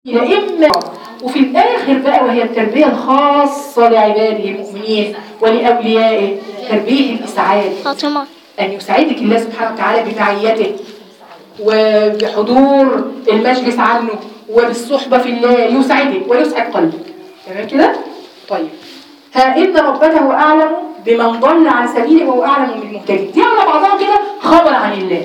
إلى إما وفي الآخر بقى وهي التربية الخاصة لعباده المؤمنين ولأوليائه تربية الإسعاد فاطمة أن يسعدك الله سبحانه وتعالى بمعيته وبحضور المجلس عنه وبالصحبة في الله يسعدك ويسعد قلبك. تمام كده؟ طيب ها إن ربك هو أعلم بمن ضل عن سبيله وهو أعلم بالمهتدين. دي على بعضها كده خبر عن الله.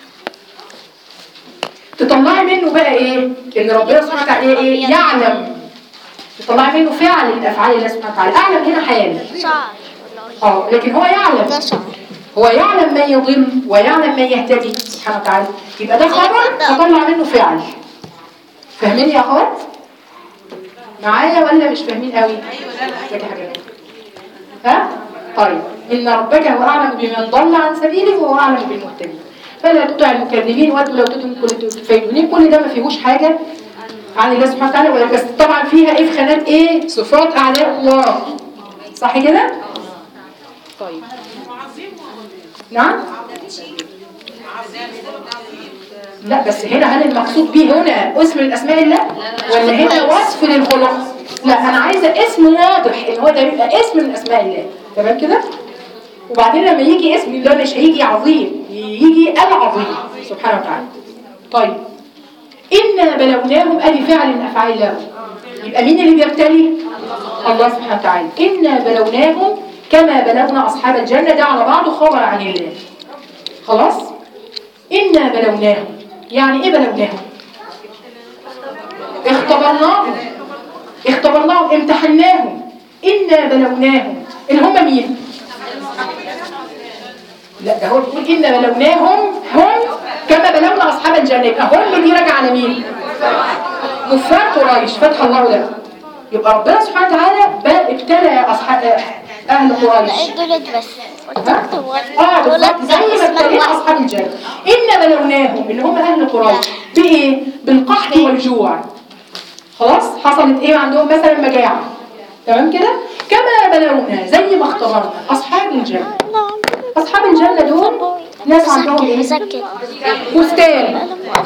تطلعي منه بقى ايه؟ ان ربنا سبحانه وتعالى ايه؟ يعلم. تطلعي منه فعل من افعال الله سبحانه وتعالى. اعلم هنا حال. شعر لكن هو يعلم. ده شعر. هو يعلم من يضل ويعلم من يهتدي سبحانه وتعالى. يبقى ده خبر تطلع منه فعل. فاهمين يا اخوات؟ معايا ولا مش فاهمين قوي؟ ايوه لا. ها؟ طيب ان ربك هو اعلم بمن ضل عن سبيله وهو اعلم بالمهتدين. فلا تطع المكذبين وادوا لو تفيدوني. كل ده ما فيهوش حاجه عن الله سبحانه وتعالى ولا بس طبعا فيها ايه في خانات ايه؟ صفات اعداء الله. صح كده؟ طيب نعم؟ لا بس هنا هل المقصود به هنا اسم من اسماء الله ولا هنا وصف للخلق؟ لا انا عايزه اسم واضح ان هو ده بيبقى اسم من اسماء الله. تمام كده؟ وبعدين لما يجي اسم الله مش هيجي عظيم، يجي العظيم سبحانه وتعالى. طيب إنا بلوناهم أدي فعل من أفعال الله. يبقى مين اللي بيبتلي؟ الله سبحانه وتعالى. إنا بلوناهم كما بلونا أصحاب الجنة. ده على بعضه خبر عن الله. خلاص؟ إنا بلوناهم يعني إيه بلوناهم؟ اختبرناهم امتحناهم. إنا بلوناهم اللي هم مين؟ لا ده هو بيقول إنا بلوناهم هم كما بلونا أصحاب الجنة. يبقى هم دي راجعة على مين؟ كفار قريش فتح الله له. يبقى ربنا سبحانه وتعالى ابتلى أصحاب أهل قريش. لا دولت بس بالظبط زي ما ابتلينا أصحاب الجنة. إنا بلوناهم اللي هم أهل قريش بإيه؟ بالقحط والجوع. خلاص حصلت إيه عندهم مثلا مجاعة. تمام كده؟ كما بلونا زي ما اختبرنا أصحاب الجنة. أصحاب الجنة دول ناس عندهم إيه؟ بستان.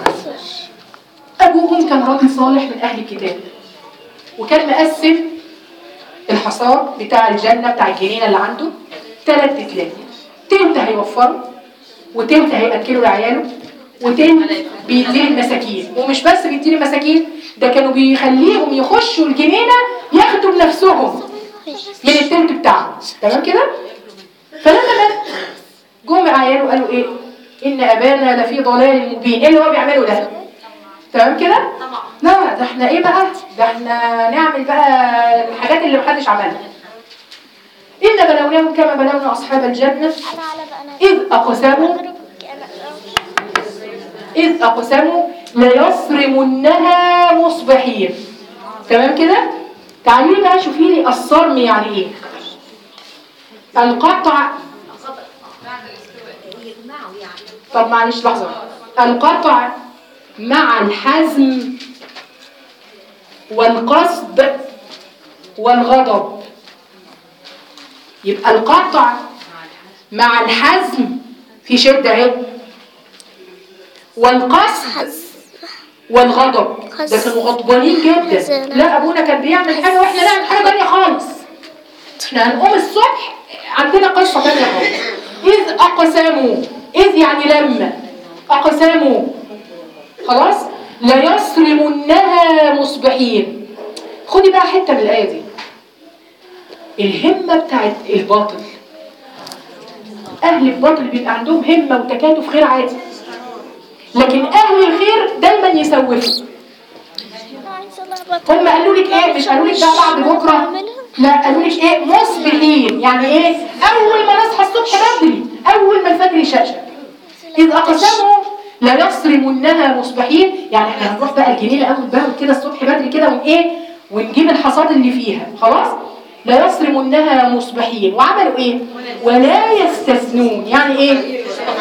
أبوهم كان راجل صالح من أهل الكتاب وكان مقسم الحصاد بتاع الجنة بتاع الجنينة اللي عنده 3 تلات. تلت هيوفروا وتلت هيأكلوا لعياله وتلت بيديه المساكين. ومش بس بيديه المساكين، ده كانوا بيخليهم يخشوا الجنينة ياخدوا بنفسهم من التلت بتاعهم. تمام كده؟ فلما مات جم عياله قالوا ايه؟ ان ابانا لفي ضلال مبين. ايه اللي هو بيعمله ده؟ تمام كده؟ لا ده احنا ايه بقى؟ ده احنا نعمل بقى الحاجات اللي محدش عملها. ان بلوناهم كما بلونا اصحاب الجنه اذ اقسموا ليصرمنها مصبحين. تمام كده؟ تعالي بقى شوفي لي الصرم يعني ايه؟ القطع. طب معلش لحظة. القطع مع الحزم والقصد والغضب. يبقى القطع مع الحزم في شدة اهي والقصد والغضب. ده كانوا غضبانين جدا. لا ابونا كان بيعمل حاجة واحنا نعمل حاجة تانية خالص. احنا هنقوم الصبح عندنا قصة تانية خالص. إذ أقسموا. إذ يعني لما أقسموا خلاص ليصرمنها مصبحين. خدي بقى حتة من الآية دي. الهمة بتاعت الباطل. أهل الباطل بيبقى عندهم همة وتكاتف غير عادي، لكن أهل الخير دايما يسوفوا. هم قالوا لك إيه؟ مش قالوا لك ده بعد بكرة، لا قالوا لك إيه؟ مصبحين. يعني إيه؟ أول ما نصحى الصبح بدري، أول ما الفجر يشقشق. إذ أقسموا لا يصرمنها مصبحين. يعني احنا هنروح بقى الجنينة أول بقى كده الصبح بدري كده وإيه؟ ونجيب الحصاد اللي فيها. خلاص؟ لا يصرمنها مصبحين. وعملوا إيه؟ ولا يستثنون. يعني إيه؟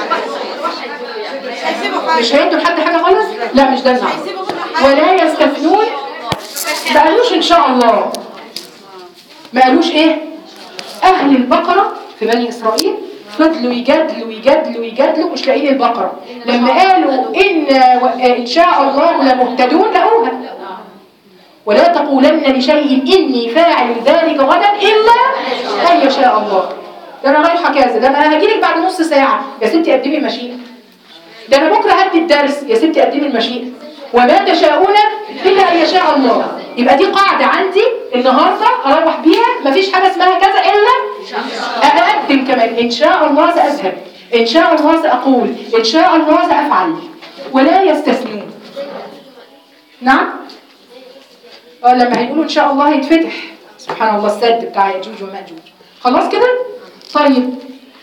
مش هيدوا لحد حاجة خالص؟ لا مش ده المعنى. ولا يستثنون. ما قالوش إن شاء الله. ما قالوش إيه؟ أهل البقرة في بني إسرائيل فضلوا يجادلوا مش لاقيين البقرة. لما قالوا إن شاء الله لمهتدون لقوها. ولا تقولن لشيء إني فاعل ذلك غدا إلا أن يشاء الله. ده أنا رايحة كذا، ده أنا هجيلك بعد نص ساعة، يا ستي قدمي المشيئة. ده أنا بكرة هدي الدرس، يا ستي قدمي المشيئة. وما تشاءون إلا أن يشاء الله. يبقى دي قاعدة عندي النهاردة أروح بيها، مفيش حاجة اسمها كذا إلا أقدم كمان إن شاء الله سأذهب، إن شاء الله سأقول، إن شاء الله سأفعل، ولا يستثنون. نعم؟ لما هيقولوا إن شاء الله هيتفتح سبحان الله السد بتاع يأجوج ومأجوج. خلاص كده؟ طيب.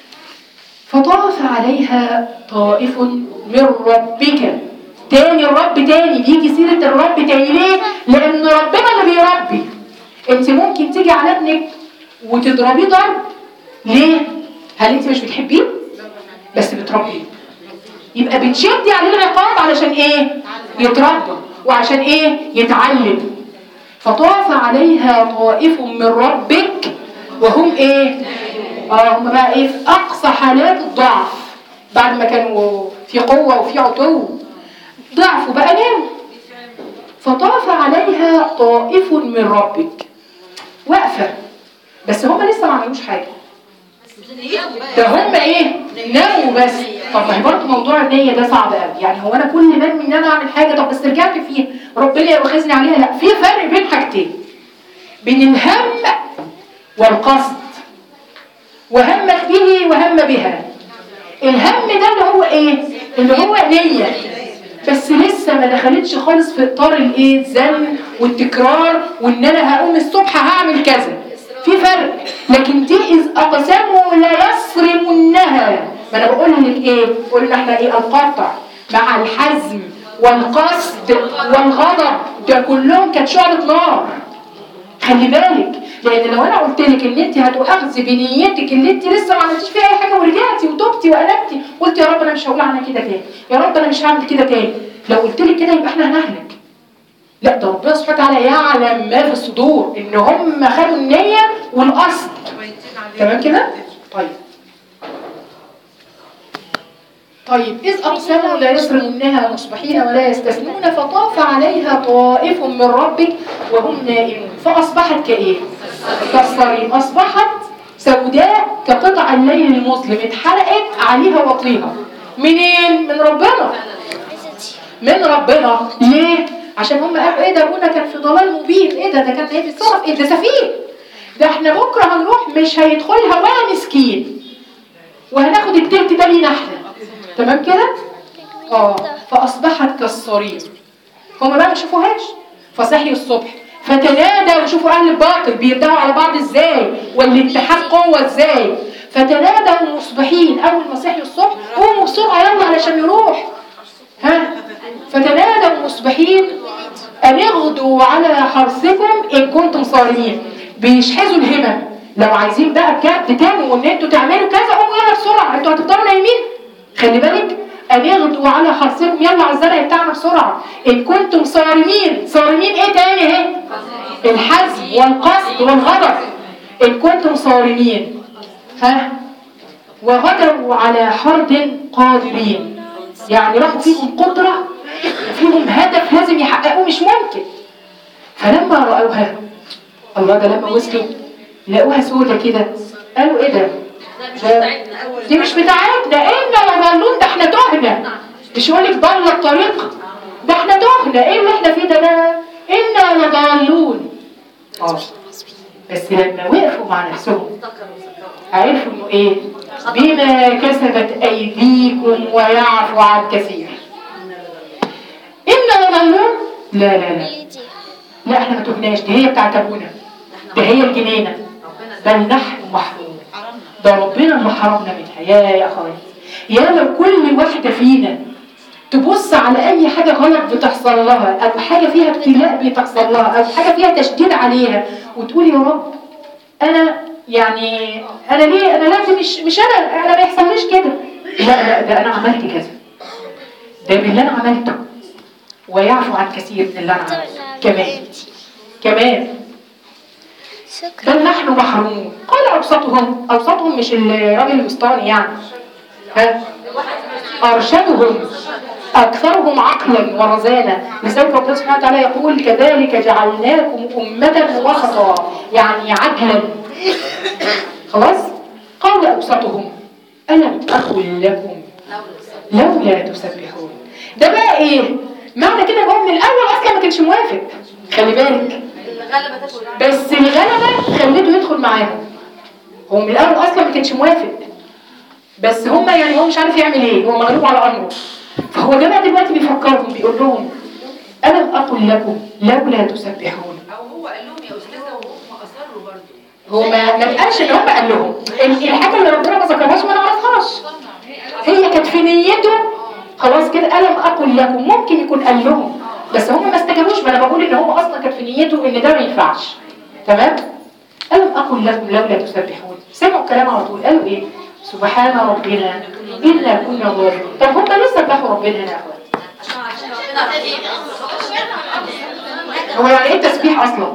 فطاف عليها طائف من ربك. تاني الرب تاني، بيجي سيرة الرب تاني ليه؟ لأن ربنا اللي بيربي. انت ممكن تيجي على ابنك وتضربيه ضرب. ليه؟ هل انت مش بتحبيه؟ بس بتربيه. يبقى بتشدي عليه العقاب علشان ايه؟ يتربى. وعشان ايه؟ يتعلم. فطاف عليها طائف من ربك وهم ايه؟ هم بقى ايه؟ في اقصى حالات الضعف. بعد ما كانوا في قوة وفي عتو ضعفوا بقى ناموا. فطاف عليها طائف من ربك. واقفة بس هم لسه ما عملوش حاجة. ده هم ايه؟ ناموا بس. طب ما هي برضه موضوع النية ده صعب قوي. يعني هو انا كل ما انوي ان انا اعمل حاجة طب بس رجعت فيها ربنا يؤاخذني عليها؟ لا، في فرق بين حاجتين، بين الهم والقصد. وهمت به وهم بها. الهم ده اللي هو ايه؟ اللي هو نية بس لسه ما دخلتش خالص في اطار الايه؟ الزن والتكرار، وان انا هقوم الصبح هعمل كذا. في فرق. لكن دي اذ اقسموا لا يصرمنها. ما انا بقول لك ايه؟ قلنا احنا ايه؟ القطع مع الحزم والقصد والغضب ده كلهم كانت شعلة نار. خلي بالك، لان لو انا قلت لك ان انت هتؤاخذي بنيتك اللي انت لسه ما عملتيش فيها اي حاجه ورجعتي وتوبتي وقلبتي قلت يا رب انا مش هقول عنها كده تاني، يا رب انا مش هعمل كده تاني، لو قلت لك كده يبقى احنا هنهلك. لا، ده ربنا سبحانه وتعالى يعلم ما في الصدور، ان هم خدوا النيه والقصد. تمام كده؟ طيب إذ أقسموا لا يصرمنها مصبحين ولا يستثنون فطاف عليها طائف من ربك وهم نائمون فأصبحت كإيه؟ كالصريم. أصبحت سوداء كقطع الليل المظلم، اتحرقت عليها وطيها. منين؟ من ربنا. من ربنا. ليه؟ عشان هم قالوا ايه ده ابونا كان في ضلال مبين، ايه ده كان ايه بيتصرف، ايه ده سفيه، ده احنا بكره هنروح مش هيدخلها ولا مسكين وهناخد التلت ده لينا احنا. تمام كده؟ فاصبحت كالصريم. هم بقى ما شافوهاش فصحيوا الصبح فتنادوا. وشوفوا اهل الباطل بيردوا على بعض ازاي والاتحاد قوه ازاي. فتنادوا مصبحين، اول ما صحيوا الصبح قوموا بسرعه يلا علشان نروح. فتنادوا مصبحين ان اغدوا على حرثكم ان كنتم صارمين. بيشحذوا الهمم، لو عايزين بقى بجد تانوا ان انتوا تعملوا كذا قوموا يلا بسرعه، انتوا هتفضلوا نايمين. خلي بالك، ان يغدوا على حرثكم، يلا على الزرع بتاعنا بسرعه ان كنتم صارمين. صارمين ايه تاني اهي؟ الحزم والقصد والغضب. ان كنتم صارمين. وغدروا على حرد قادرين، يعني راحوا فيهم قدره فيهم هدف لازم يحققوه مش ممكن. فلما رأوها، الله، ده لما وصلوا لقوها سودة كده قالوا ايه ده؟ دي مش بتاعتنا، إنا لضالون، ده احنا تهنا. مش يقولك ضل الطريق، ده احنا تهنا، ايه اللي احنا فيه ده؟ إنا لضالون. بس لما وقفوا مع نفسهم عرفوا انه ايه؟ بما كسبت ايديكم ويعفو عن كثير. إنا لضالون؟ لا لا لا لا، احنا ما تهناش، دي هي بتاعت ابونا، ده هي الجنينة، بل نحن محروم، ده ربنا اللي حرمنا منها. يا اخواتي، يا لو كل واحدة فينا تبص على اي حاجة غلط بتحصل لها او حاجة فيها ابتلاء بتحصل لها او حاجة فيها تشديد عليها وتقول يا رب انا يعني انا ليه، انا لازم مش انا ما يحصليش كده. لا لا، ده انا عملت كذا، ده باللي انا عملته ويعفو عن كثير من اللي انا عملته كمان بل نحن محرومون. قال اوسطهم مش الراجل الوسطاني يعني، ارشدهم أكثرهم عقلا ورزانا. لذلك ربنا سبحانه وتعالى يقول كذلك جعلناكم أمة وسطا، يعني عدلا. خلاص. قال أوسطهم ألم أقل لكم لولا تسبحون. ده بقى إيه؟ معنى كده هو من الأول أصلا ما كانش موافق، خلي بالك، بس الغلبة خليته يدخل معاهم. هو من الأول أصلا ما كانش موافق، بس هم يعني هو مش عارف يعمل إيه، هو مغلوب على أمره. فهو ده بقى دلوقتي بيفكرهم، بيقول لهم ألم أقل لكم لولا تسبحون. أو هو قال لهم يا أستاذة وهم أصروا برضه. هو ما اتقالش إن هم قال لهم، الحاجة اللي ربنا ما ذكرهاش ما نعرفهاش. هي كانت في نيته خلاص كده. ألم أقل لكم ممكن يكون قال لهم، بس هم ما استجابوش. ما أنا بقول إن هو أصلا كانت في نيته إن ده ما ينفعش. تمام؟ ألم أقل لكم لولا تسبحون. سمعوا الكلام على طول، قالوا إيه؟ سبحان ربنا إنا كنا ظالمين. طب هم لسه سبحوا ربنا هنا يا أخوات. هو يعني إيه التسبيح أصلا؟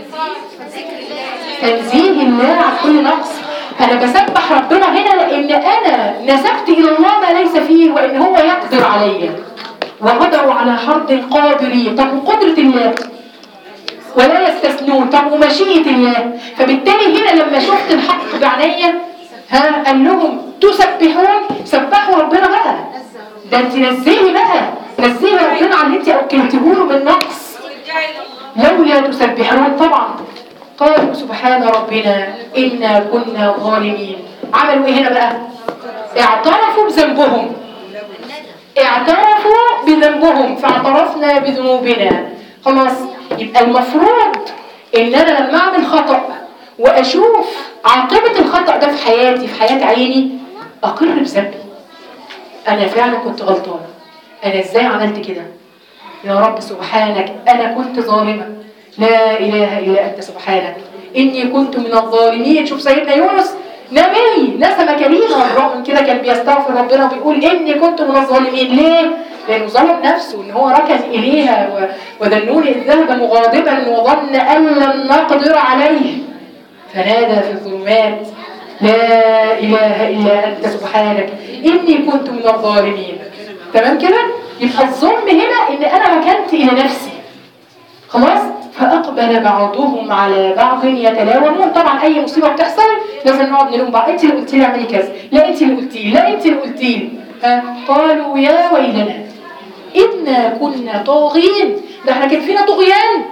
تنزيه الله عن كل نقص. أنا بسبح ربنا هنا لأن أنا نسبت إلى الله ما ليس فيه، وإن هو يقدر عليا. وغدروا على حرد قادرين. طب وقدرة الله ولا يستثنون. طب ومشيئة الله. فبالتالي هنا لما شفت الحق بعينيا قال لهم تسبحون، سبحوا ربنا بقى. ده انت نزهي بقى، نزهي ربنا عن اللي انت اكلتيه له من نقص. لولا تسبحون. طبعا قالوا سبحان ربنا إنا كنا ظالمين. عملوا ايه هنا بقى؟ اعترفوا بذنبهم، اعترفوا بذنبهم فاعترفنا بذنوبنا. خلاص. يبقى المفروض ان انا لما اعمل خطأ واشوف عاقبة الخطأ ده في حياتي، في حياة عيني، اقر بذنبي. انا فعلا كنت غلطانة، انا ازاي عملت كده؟ يا رب سبحانك انا كنت ظالمة، لا اله الا انت سبحانك اني كنت من الظالمين. شوف سيدنا يونس نبي نسمة كريمة، الرغم كده كان بيستغفر ربنا وبيقول اني كنت من الظالمين. ليه؟ لانه ظلم نفسه، ان هو ركن اليها. وذنون اذ ذهب مغاضبا وظن ان لن نقدر عليه فنادى في الظلمات لا اله الا انت سبحانك اني كنت من الظالمين. تمام كده؟ يبقى الظلم هنا ان انا ركنت الى نفسي. خلاص. فاقبل بعضهم على بعض يتلاومون. طبعا اي مصيبه بتحصل لازم نقعد نلوم بعض، انت اللي قلتي لي اعملي كذا، لا انت اللي قلتي لي، لا انت اللي قلتي لي. قالوا يا ويلنا إنا كنا طاغين. ده احنا كان فينا طغيان.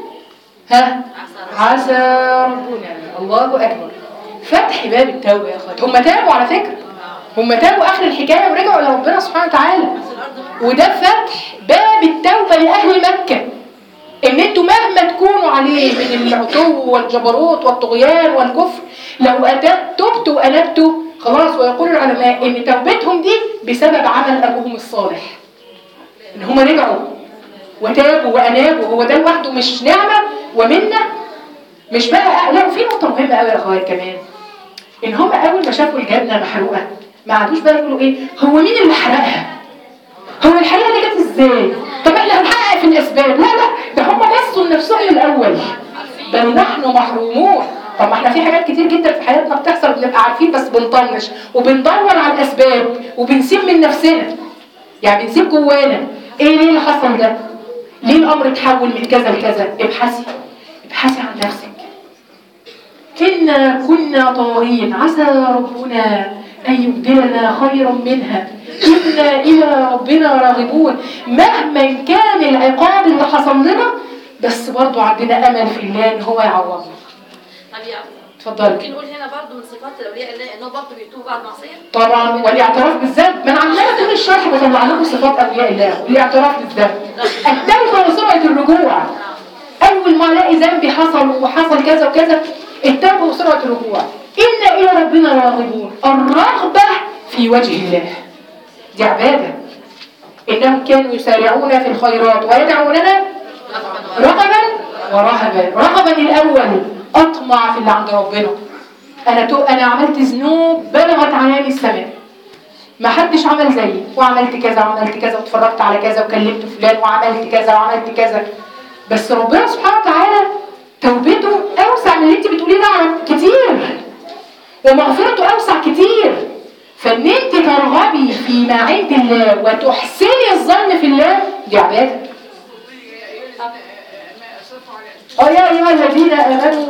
عسى ربنا. الله أكبر. فتح باب التوبة يا أخوات. هم تابوا على فكرة، هم تابوا آخر الحكاية ورجعوا إلى ربنا سبحانه وتعالى. وده فتح باب التوبة لأهل مكة، إن أنتوا مهما تكونوا عليه من العتو والجبروت والطغيان والكفر، لو تبتوا وأنبتوا خلاص. ويقول العلماء إن توبتهم دي بسبب عمل أبوهم الصالح، إن هم رجعوا وتابوا وأنابوا. هو ده لوحده مش نعمة ومنة؟ مش بقى لا. وفي نقطة مهمة قوي يا أخوات كمان، إن هم أول ما شافوا الجنة محروقة ما عادوش بقى يقولوا إيه هو مين اللي حرقها؟ هو الحريقة دي جت إزاي؟ طب إحنا هنحقق في الأسباب. لا ده هم بصوا لنفسهم الأول، بل نحن محرومون. طب ما احنا في حاجات كتير جدا في حياتنا بتحصل بنبقى عارفين بس بنطنش وبندور على الأسباب وبنسيب من نفسنا، يعني بنسيب جوانا. ايه ليه اللي حصل ده؟ ليه الامر اتحول من كذا لكذا؟ ابحثي عن نفسك. إنا كنا طاغين عسى ربنا أن يبدلنا خيرا منها إنا إلى ربنا راغبون. مهما كان العقاب اللي حصل لنا بس برضو عندنا أمل في الله إن هو يعوضنا. طب يا اتفضلي. ممكن نقول هنا برضو من صفات الاولياء الله انه برضو بيتوبوا بعد معصيه؟ طبعا. والاعتراف بالذنب. ما انا عماله طول الشرح بطلع لكم صفات اولياء الله. الاعتراف بالذنب، التوبه وسرعه الرجوع. اول ما الاقي ذنبي حصل وحصل كذا وكذا، التوبه وسرعه الرجوع. إنا إلى ربنا راغبون. الرغبه في وجه الله دي عباده. انهم كانوا يسارعون في الخيرات ويدعوننا رغبا ورهبا. رغبا الاول اطمع في اللي عند ربنا. انا عملت ذنوب بلغت عنان السماء، ما حدش عمل زيي، وعملت كذا وعملت كذا واتفرجت على كذا وكلمت فلان وعملت كذا وعملت كذا. بس ربنا سبحانه وتعالى توبته اوسع من اللي انت بتقوليه ده كتير، ومغفرته اوسع كتير. فان انت ترغبي فيما عند الله وتحسني الظن في الله دي عباده. يا ايها الذين امنوا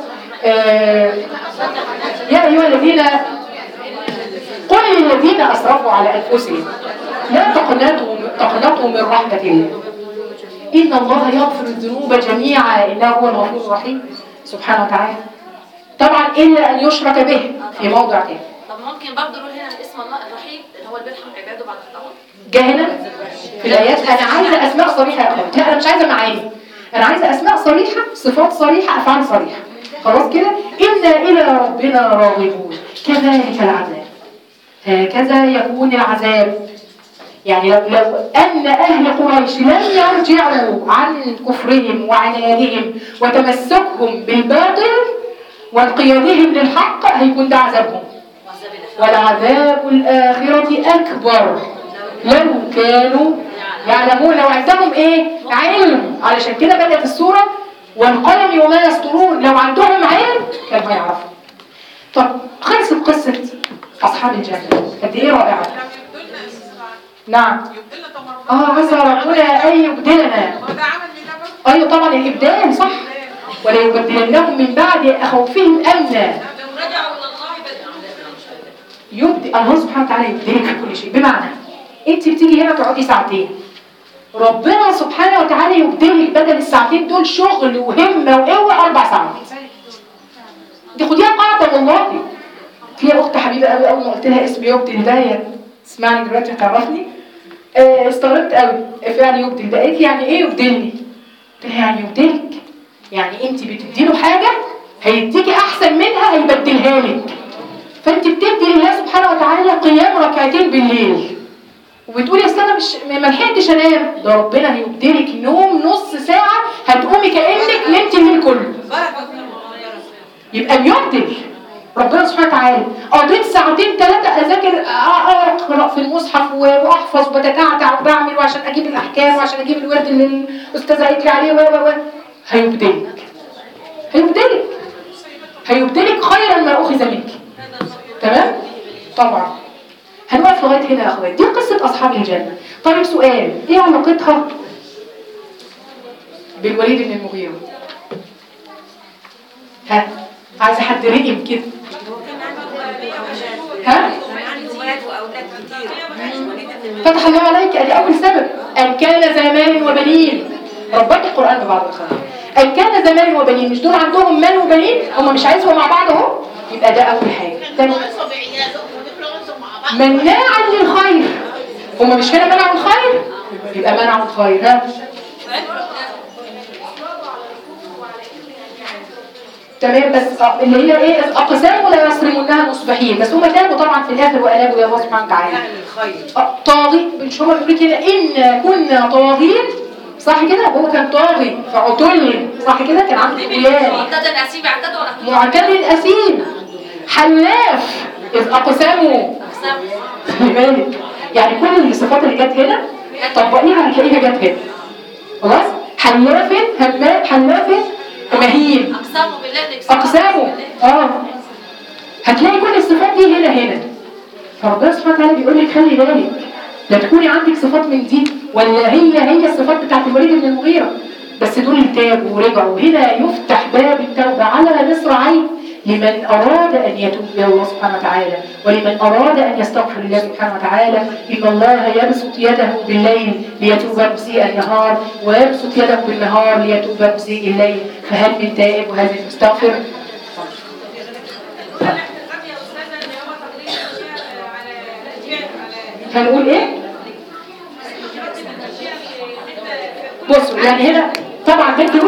يا ايها الذين قل للذين اسرفوا على انفسهم لا تقنطوا من رحمه الله ان الله يغفر الذنوب جميعا انه هو الغفور الرحيم سبحانه وتعالى. طبعا الا ان يشرك به في موضع تاني. طب ممكن برضه نقول هنا اسم الله الرحيم اللي هو اللي بيرحم عباده بعد الطاعه. جه هنا في الايات. انا عايزه اسماء صريحه يا اخوات. لا انا مش عايزه معاني، انا عايزه اسماء صريحه، صفات صريحه، افعال صريحه. خلاص كده. انا الى ربنا راغبون كذلك العذاب هكذا يكون العذاب. يعني لو ان اهل قريش لم يرجعوا عن كفرهم وعنادهم وتمسكهم بالباطل وانقيادهم للحق هيكون ده عذابهم. ولعذاب الآخرة أكبر لو كانوا يعلمون. لو عندهم ايه؟ علم. علشان كده بدأت السورة والقلم وما يسطرون. لو عندهم علم كانوا هيعرفوا. طب خلصت قصة أصحاب الجنة قد ايه رائعة. نعم. عسى ربنا أن يبدلنا. أيوة طبعا الإبدال صح. ولا يبدلنهم من بعد خوفهم أمنا. يبدأ الله سبحانه وتعالى يبدلك في كل شيء. بمعنى انت بتيجي هنا تقعدي ساعتين، ربنا سبحانه وتعالى يبدلك بدل الساعتين دول شغل وهمة وقوة 4 ساعات. دي خديها قاعدة والله. في اخت حبيبة قوي اول ما قلت لها اسم يبدل ده اسمعني دلوقتي هتعرفني. استغربت قوي فعلا يبدل ده. قالت يعني ايه يبدلني؟ قلت لها يعني يبدلك يعني انت بتديله حاجة هيديكي احسن منها هيبدلها لك. فانت بتدي لله سبحانه وتعالى قيام ركعتين بالليل وبتقولي اصل انا مش ما لحقتش انام. ده ربنا هيبدلك نوم نص ساعه هتقومي كانك نمتي الليل كله. يبقى بيبدل ربنا سبحانه وتعالى. قضيت ساعتين 3 اذاكر اقرا في المصحف واحفظ وبتتعتع وبعمل وعشان اجيب الاحكام وعشان اجيب الورد اللي الاستاذه قالت لي عليه هيبدلك خيرا ما اخذ منك. تمام؟ طبعا هنوقف لغايه هنا يا اخوات. دي قصه اصحاب الجنه. طيب سؤال، ايه علاقتها بالوليد بن المغيرة؟ ها؟ عايزه حد رقم كده. ها؟ فتح الله عليك. ادي اول سبب. ان كان ذا مال وبنين. ربط القران ببعض الخلق. ان كان ذا مال وبنين. مش دول عندهم مال وبنين؟ هم مش عايزهم مع بعض اهو. يبقى ده اول حاجه. تاني مناعا للخير. هم مش هنا منعوا الخير؟ يبقى منعوا الخير. ها؟ تمام. بس اللي هي ايه؟ اقسام لا يصرمونها مصبحين. بس هم تابوا طبعا في الاخر وانابوا الى الله سبحانه وتعالى. طاغي. مش هم بيقولوا كده ان كنا طاغين صح كده؟ هو كان طاغي فعتل صح كده؟ كان عنده طغيان. معتد اثيم. حلاف اذ اقسموا. خلي بالك يعني كل الصفات اللي جت هنا طبقيها هتلاقيها جت هنا. خلاص؟ حلاف همام حلاف مهين. اقسامه هتلاقي كل الصفات دي هنا. فربنا سبحانه وتعالى بيقول لك خلي بالك لا تكوني عندك صفات من دي ولا هي الصفات بتاعت الوليد بن المغيرة. بس دول تابوا ورجعوا. هنا يفتح باب التوبة على مصراعين لمن أراد أن يتوب إلى الله سبحانه وتعالى ولمن أراد أن يستغفر الله سبحانه وتعالى. إن الله يبسط يده بالليل ليتوب مسيء النهار ويبسط يده بالنهار ليتوب مسيء الليل. فهل من تائب وهل من مستغفر؟ هنقول إيه؟ بصوا يعني هنا طبعا